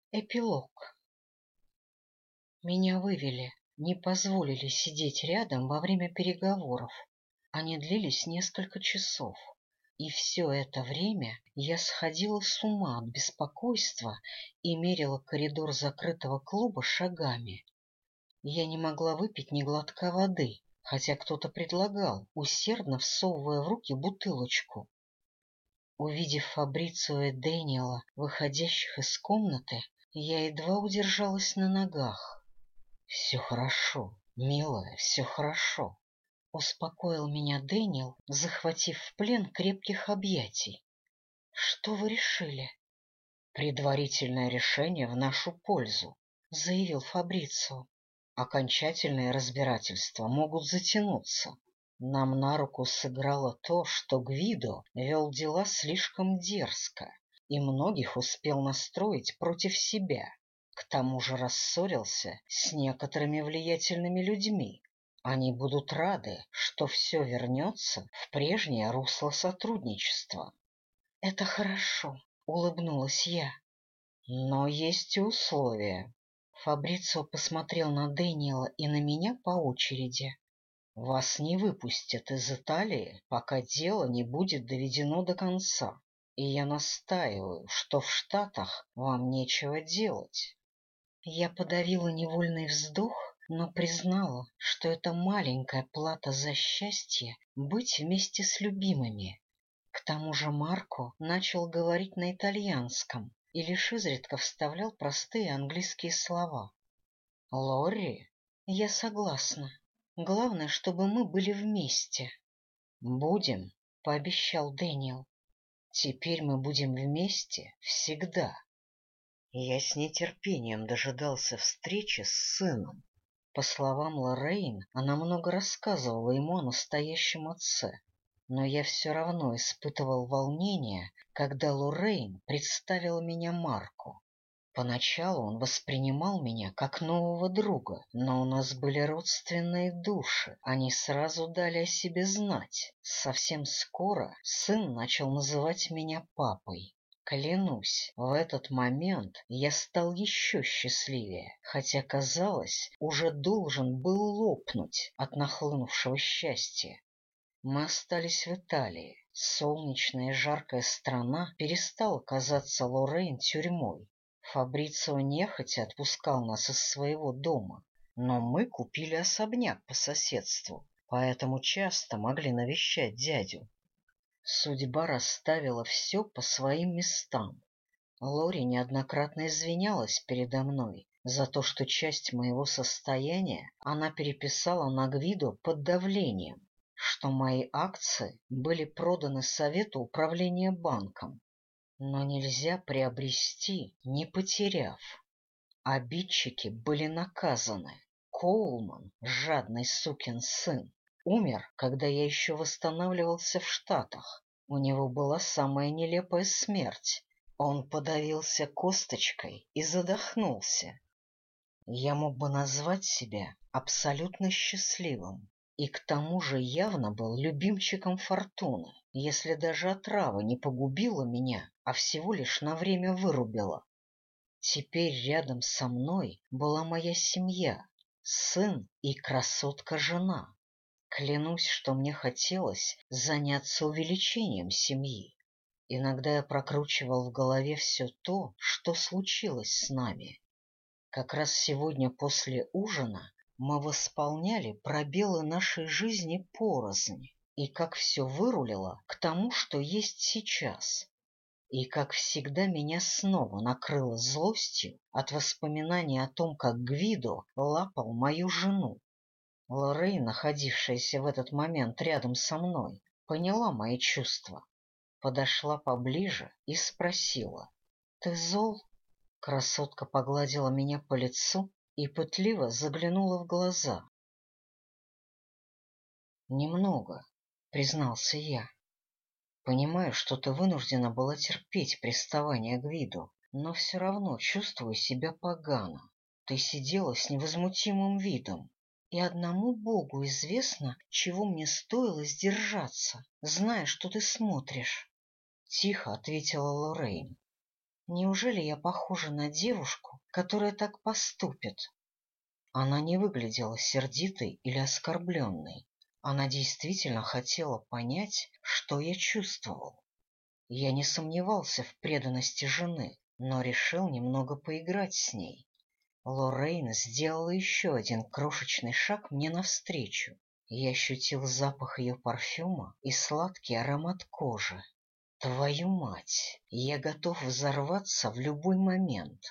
Эпилог. Меня вывели, не позволили сидеть рядом во время переговоров. Они длились несколько часов. И все это время я сходила с ума от беспокойства и мерила коридор закрытого клуба шагами. Я не могла выпить ни глотка воды, хотя кто-то предлагал, усердно всовывая в руки бутылочку. Увидев Фабрицио и Дэниела, выходящих из комнаты, я едва удержалась на ногах. — Все хорошо, милая, все хорошо, — успокоил меня Дэниел, захватив в плен крепких объятий. — Что вы решили? — Предварительное решение в нашу пользу, — заявил Фабрицио. — Окончательные разбирательства могут затянуться. Нам на руку сыграло то, что Гвидо вел дела слишком дерзко и многих успел настроить против себя. К тому же рассорился с некоторыми влиятельными людьми. Они будут рады, что все вернется в прежнее русло сотрудничества. — Это хорошо, — улыбнулась я. — Но есть и условия. Фабрицио посмотрел на Дэниела и на меня по очереди. Вас не выпустят из Италии, пока дело не будет доведено до конца, и я настаиваю, что в Штатах вам нечего делать. Я подавила невольный вздох, но признала, что это маленькая плата за счастье быть вместе с любимыми. К тому же Марко начал говорить на итальянском и лишь изредка вставлял простые английские слова. — Лорри? — Я согласна. Главное, чтобы мы были вместе. — Будем, — пообещал Дэниел. — Теперь мы будем вместе всегда. Я с нетерпением дожидался встречи с сыном. По словам Лоррейн, она много рассказывала ему о настоящем отце. Но я все равно испытывал волнение, когда Лоррейн представила меня Марку. Поначалу он воспринимал меня как нового друга, но у нас были родственные души, они сразу дали о себе знать. Совсем скоро сын начал называть меня папой. Клянусь, в этот момент я стал еще счастливее, хотя, казалось, уже должен был лопнуть от нахлынувшего счастья. Мы остались в Италии. Солнечная и жаркая страна перестала казаться Лоррейн тюрьмой. Фабрицио нехотя отпускал нас из своего дома, но мы купили особняк по соседству, поэтому часто могли навещать дядю. Судьба расставила все по своим местам. Лори неоднократно извинялась передо мной за то, что часть моего состояния она переписала на Гвидо под давлением, что мои акции были проданы Совету управления банком. Но нельзя приобрести, не потеряв. Обидчики были наказаны. Коулман, жадный сукин сын, умер, когда я еще восстанавливался в Штатах. У него была самая нелепая смерть. Он подавился косточкой и задохнулся. Я мог бы назвать себя абсолютно счастливым. И к тому же явно был любимчиком фортуны, если даже отрава не погубила меня, а всего лишь на время вырубила. Теперь рядом со мной была моя семья, сын и красотка-жена. Клянусь, что мне хотелось заняться увеличением семьи. Иногда я прокручивал в голове все то, что случилось с нами. Как раз сегодня после ужина мы восполняли пробелы нашей жизни порознь, и как все вырулило к тому, что есть сейчас. И, как всегда, меня снова накрыло злостью от воспоминаний о том, как Гвидо лапал мою жену. Лоррейн, находившаяся в этот момент рядом со мной, поняла мои чувства, подошла поближе и спросила: — Ты зол? Красотка погладила меня по лицу и пытливо заглянула в глаза. — Немного, — признался я. Понимаю, что ты вынуждена была терпеть приставание Гвидо, но все равно чувствую себя погано. Ты сидела с невозмутимым видом, и одному Богу известно, чего мне стоило сдержаться, зная, что ты смотришь. — тихо ответила Лоррейн. Неужели я похожа на девушку, которая так поступит? Она не выглядела сердитой или оскорбленной. Она действительно хотела понять, что я чувствовал. Я не сомневался в преданности жены, но решил немного поиграть с ней. Лоррейн сделала еще один крошечный шаг мне навстречу. Я ощутил запах ее парфюма и сладкий аромат кожи. Твою мать, я готов взорваться в любой момент.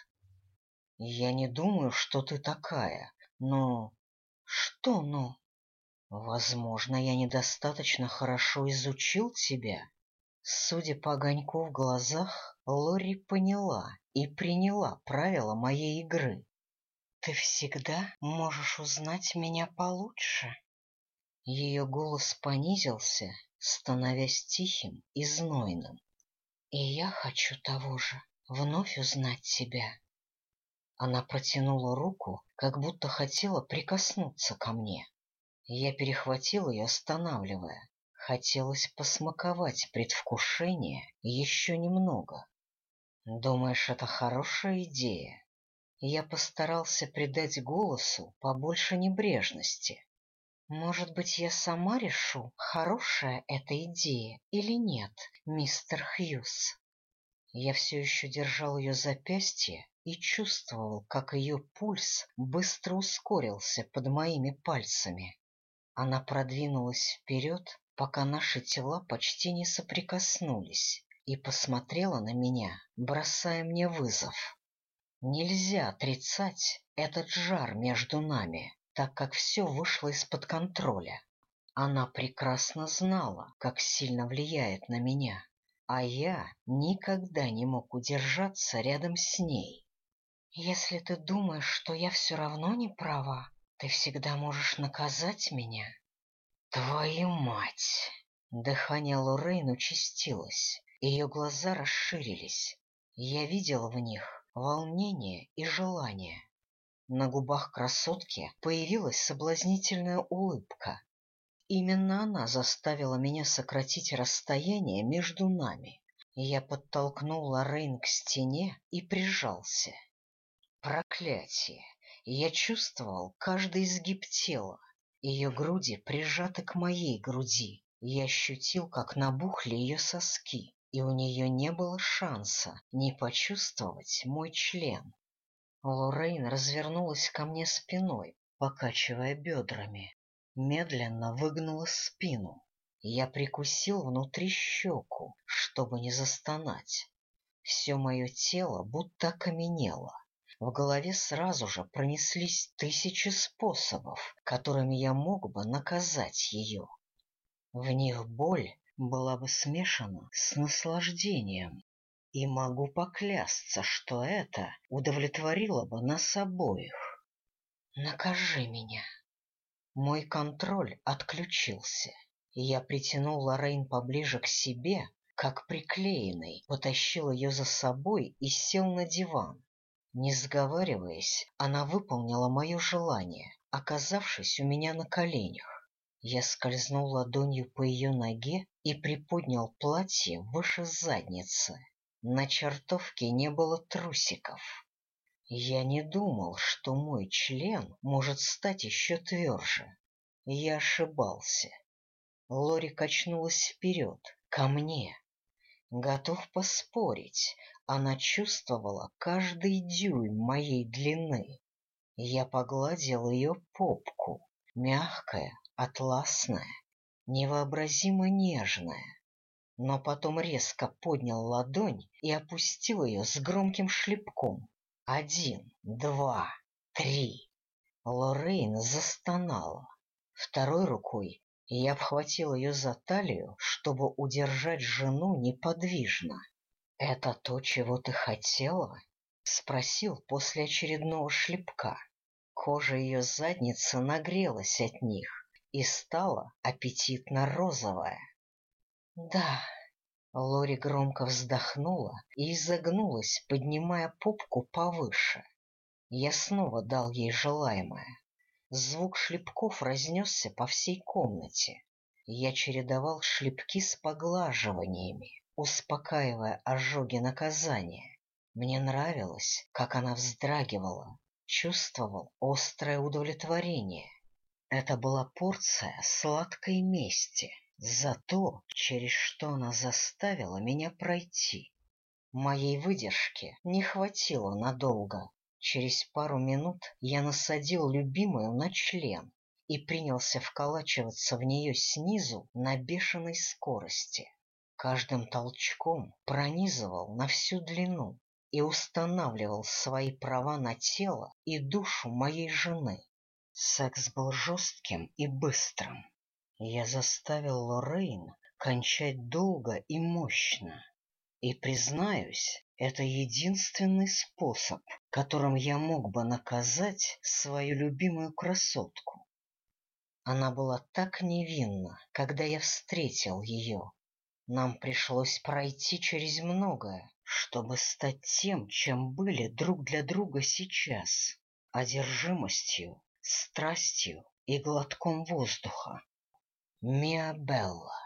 Я не думаю, что ты такая, но... Что «но»? Возможно, я недостаточно хорошо изучил тебя. Судя по огоньку в глазах, Лори поняла и приняла правила моей игры. Ты всегда можешь узнать меня получше. Ее голос понизился, становясь тихим и знойным. И я хочу того же, вновь узнать тебя. Она протянула руку, как будто хотела прикоснуться ко мне. Я перехватил ее, останавливая. Хотелось посмаковать предвкушение еще немного. Думаешь, это хорошая идея? Я постарался придать голосу побольше небрежности. Может быть, я сама решу, хорошая эта идея или нет, мистер Хьюз. Я все еще держал ее запястье и чувствовал, как ее пульс быстро ускорился под моими пальцами. Она продвинулась вперед, пока наши тела почти не соприкоснулись, и посмотрела на меня, бросая мне вызов. Нельзя отрицать этот жар между нами, так как все вышло из-под контроля. Она прекрасно знала, как сильно влияет на меня, а я никогда не мог удержаться рядом с ней. Если ты думаешь, что я все равно не права, ты всегда можешь наказать меня. Твою мать! Дыхание Лоррейн участилось, ее глаза расширились. Я видел в них волнение и желание. На губах красотки появилась соблазнительная улыбка. Именно она заставила меня сократить расстояние между нами. Я подтолкнул Лоррейн к стене и прижался. Проклятие! Я чувствовал каждый изгиб тела. Ее груди прижаты к моей груди. Я ощутил, как набухли ее соски, и у нее не было шанса не почувствовать мой член. Лоррейн развернулась ко мне спиной, покачивая бедрами. Медленно выгнула спину. Я прикусил внутри щеку, чтобы не застонать. Все мое тело будто окаменело. В голове сразу же пронеслись тысячи способов, которыми я мог бы наказать ее. В них боль была бы смешана с наслаждением. И могу поклясться, что это удовлетворило бы нас обоих. Накажи меня. Мой контроль отключился, и я притянул Лоррейн поближе к себе, как приклеенный, потащил ее за собой и сел на диван. Не сговариваясь, она выполнила мое желание, оказавшись у меня на коленях. Я скользнул ладонью по ее ноге и приподнял платье выше задницы. На чертовке не было трусиков. Я не думал, что мой член может стать еще тверже. Я ошибался. Лори качнулась вперед, ко мне. Готов поспорить, она чувствовала каждый дюйм моей длины. Я погладил ее попку, мягкая, атласная, невообразимо нежная, но потом резко поднял ладонь и опустил ее с громким шлепком. 1, 2, 3. Лоррейн застонала. Второй рукой я обхватил ее за талию, чтобы удержать жену неподвижно. — Это то, чего ты хотела? — спросил после очередного шлепка. Кожа ее задницы нагрелась от них и стала аппетитно-розовая. — Да. Лори громко вздохнула и изогнулась, поднимая попку повыше. Я снова дал ей желаемое. Звук шлепков разнесся по всей комнате. Я чередовал шлепки с поглаживаниями, успокаивая ожоги наказания. Мне нравилось, как она вздрагивала, чувствовал острое удовлетворение. Это была порция сладкой мести за то, через что она заставила меня пройти. Моей выдержки не хватило надолго. Через пару минут я насадил любимую на член и принялся вколачиваться в нее снизу на бешеной скорости. Каждым толчком пронизывал на всю длину и устанавливал свои права на тело и душу моей жены. Секс был жестким и быстрым. Я заставил Лоррейн кончать долго и мощно. И, признаюсь, это единственный способ, которым я мог бы наказать свою любимую красотку. Она была так невинна, когда я встретил ее. Нам пришлось пройти через многое, чтобы стать тем, чем были друг для друга сейчас — одержимостью, страстью и глотком воздуха. Миа Белла.